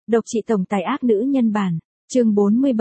Độc trị tổng tài ác nữ nhân bản, chương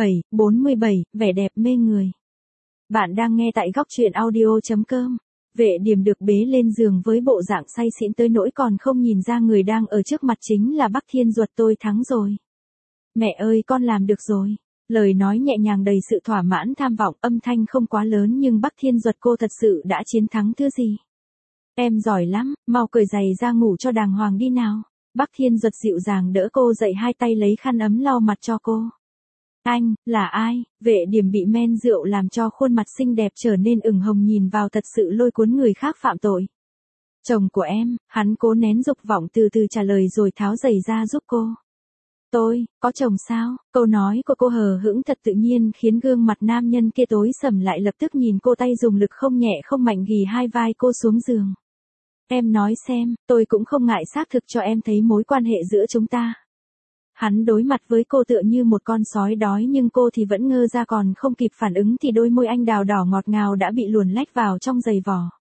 47, vẻ đẹp mê người. Bạn đang nghe tại góc truyện audio.com. Vệ Điềm được bế lên giường với bộ dạng say xỉn tới nỗi còn không nhìn ra người đang ở trước mặt chính là Bắc Thiên Duật. Tôi thắng rồi. Mẹ ơi, con làm được rồi. Lời nói nhẹ nhàng đầy sự thỏa mãn tham vọng, âm thanh không quá lớn nhưng Bắc Thiên Duật cô thật sự đã chiến thắng thứ gì. Em giỏi lắm, mau cởi giày ra ngủ cho đàng hoàng đi nào. Bắc Thiên Duật dịu dàng đỡ cô dậy, hai tay lấy khăn ấm lau mặt cho cô. Anh, là ai? Vệ Điềm bị men rượu làm cho khuôn mặt xinh đẹp trở nên ửng hồng, nhìn vào thật sự lôi cuốn người khác phạm tội. Chồng của em, hắn cố nén dục vọng từ từ trả lời rồi tháo giày ra giúp cô. Tôi, có chồng sao? Câu nói của cô hờ hững thật tự nhiên khiến gương mặt nam nhân kia tối sầm lại, lập tức nhìn cô, tay dùng lực không nhẹ không mạnh ghì hai vai cô xuống giường. Em nói xem, tôi cũng không ngại xác thực cho em thấy mối quan hệ giữa chúng ta. Hắn đối mặt với cô tựa như một con sói đói nhưng cô thì vẫn ngơ ra, còn không kịp phản ứng thì đôi môi anh đào đỏ ngọt ngào đã bị luồn lách vào trong giày vò.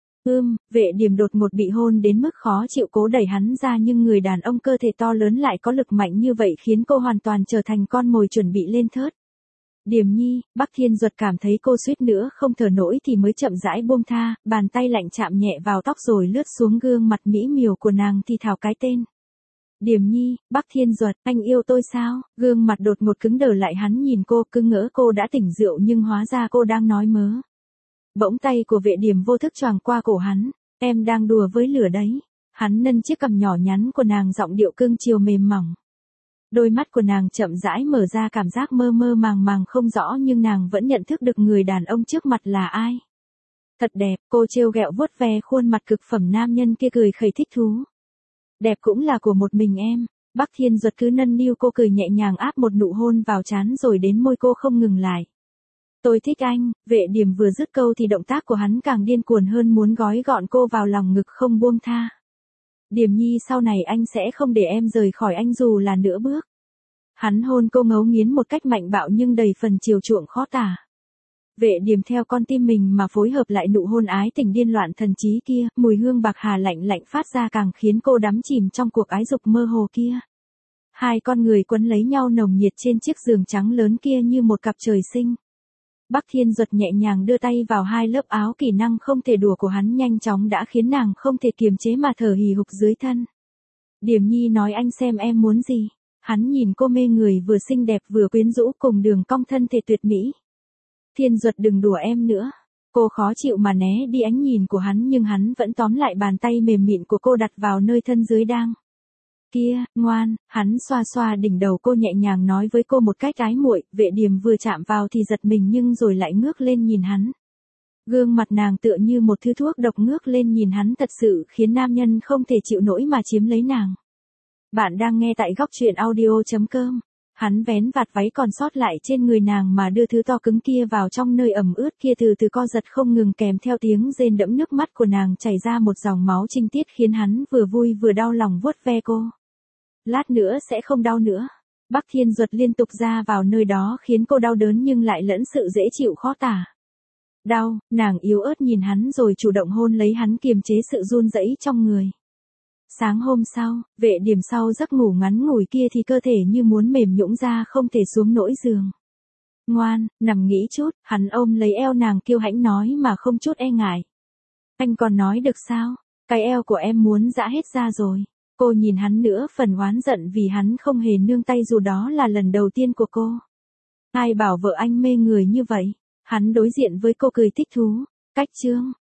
Vệ Điềm đột ngột bị hôn đến mức khó chịu, cố đẩy hắn ra nhưng người đàn ông cơ thể to lớn lại có lực mạnh như vậy khiến cô hoàn toàn trở thành con mồi chuẩn bị lên thớt. Điềm nhi, Bắc Thiên Duật cảm thấy cô suýt nữa không thở nổi thì mới chậm rãi buông tha, bàn tay lạnh chạm nhẹ vào tóc rồi lướt xuống gương mặt mỹ miều của nàng thì thào cái tên. Điềm nhi, Bắc Thiên Duật, anh yêu tôi sao? Gương mặt đột ngột cứng đờ lại, hắn nhìn cô, cứ ngỡ cô đã tỉnh rượu nhưng hóa ra cô đang nói mớ. Bỗng tay của Vệ Điềm vô thức choàng qua cổ hắn. Em đang đùa với lửa đấy. Hắn nâng chiếc cằm nhỏ nhắn của nàng, giọng điệu cương chiều mềm mỏng. Đôi mắt của nàng chậm rãi mở ra, cảm giác mơ mơ màng màng không rõ nhưng nàng vẫn nhận thức được người đàn ông trước mặt là ai. Thật đẹp, cô trêu ghẹo vuốt ve khuôn mặt cực phẩm nam nhân kia, cười khẩy thích thú. Đẹp cũng là của một mình em. Bắc Thiên Duật cứ nâng niu cô, cười nhẹ nhàng áp một nụ hôn vào trán rồi đến môi cô không ngừng lại. Tôi thích anh. Vệ Điềm vừa dứt câu thì động tác của hắn càng điên cuồng hơn, muốn gói gọn cô vào lòng ngực không buông tha. Điềm nhi, sau này anh sẽ không để em rời khỏi anh dù là nửa bước. Hắn hôn cô ngấu nghiến một cách mạnh bạo nhưng đầy phần chiều chuộng khó tả. Vệ Điềm theo con tim mình mà phối hợp lại nụ hôn ái tình điên loạn thần trí kia, mùi hương bạc hà lạnh lạnh phát ra càng khiến cô đắm chìm trong cuộc ái dục mơ hồ kia. Hai con người quấn lấy nhau nồng nhiệt trên chiếc giường trắng lớn kia như một cặp trời sinh. Bắc Thiên Duật nhẹ nhàng đưa tay vào hai lớp áo kỹ năng không thể đùa của hắn, nhanh chóng đã khiến nàng không thể kiềm chế mà thở hì hục dưới thân. Điềm nhi, nói anh xem em muốn gì. Hắn nhìn cô mê người, vừa xinh đẹp vừa quyến rũ, cùng đường cong thân thể tuyệt mỹ. Thiên Duật, đừng đùa em nữa. Cô khó chịu mà né đi ánh nhìn của hắn nhưng hắn vẫn tóm lại bàn tay mềm mịn của cô đặt vào nơi thân dưới đang. Kia, ngoan. Hắn xoa xoa đỉnh đầu cô, nhẹ nhàng nói với cô một cách ái muội. Vệ Điềm vừa chạm vào thì giật mình nhưng rồi lại ngước lên nhìn hắn. Gương mặt nàng tựa như một thứ thuốc độc, ngước lên nhìn hắn thật sự khiến nam nhân không thể chịu nổi mà chiếm lấy nàng. Bạn đang nghe tại góc truyện audio.com. Hắn vén vạt váy còn sót lại trên người nàng mà đưa thứ to cứng kia vào trong nơi ẩm ướt kia, từ từ co giật không ngừng, kèm theo tiếng rên đẫm nước mắt của nàng chảy ra một dòng máu trinh tiết khiến hắn vừa vui vừa đau lòng vuốt ve cô. Lát nữa sẽ không đau nữa. Bắc Thiên Duật liên tục ra vào nơi đó khiến cô đau đớn nhưng lại lẫn sự dễ chịu khó tả. Đau, nàng yếu ớt nhìn hắn rồi chủ động hôn lấy hắn, kiềm chế sự run rẩy trong người. Sáng hôm sau, Vệ Điềm sau giấc ngủ ngắn ngủi kia thì cơ thể như muốn mềm nhũn ra, không thể xuống nổi giường. Ngoan, nằm nghỉ chút. Hắn ôm lấy eo nàng kiêu hãnh nói mà không chút e ngại. Anh còn nói được sao? Cái eo của em muốn giã hết ra rồi. Cô nhìn hắn nữa phần oán giận vì hắn không hề nương tay dù đó là lần đầu tiên của cô. Ai bảo vợ anh mê người như vậy? Hắn đối diện với cô cười thích thú. Cách chương.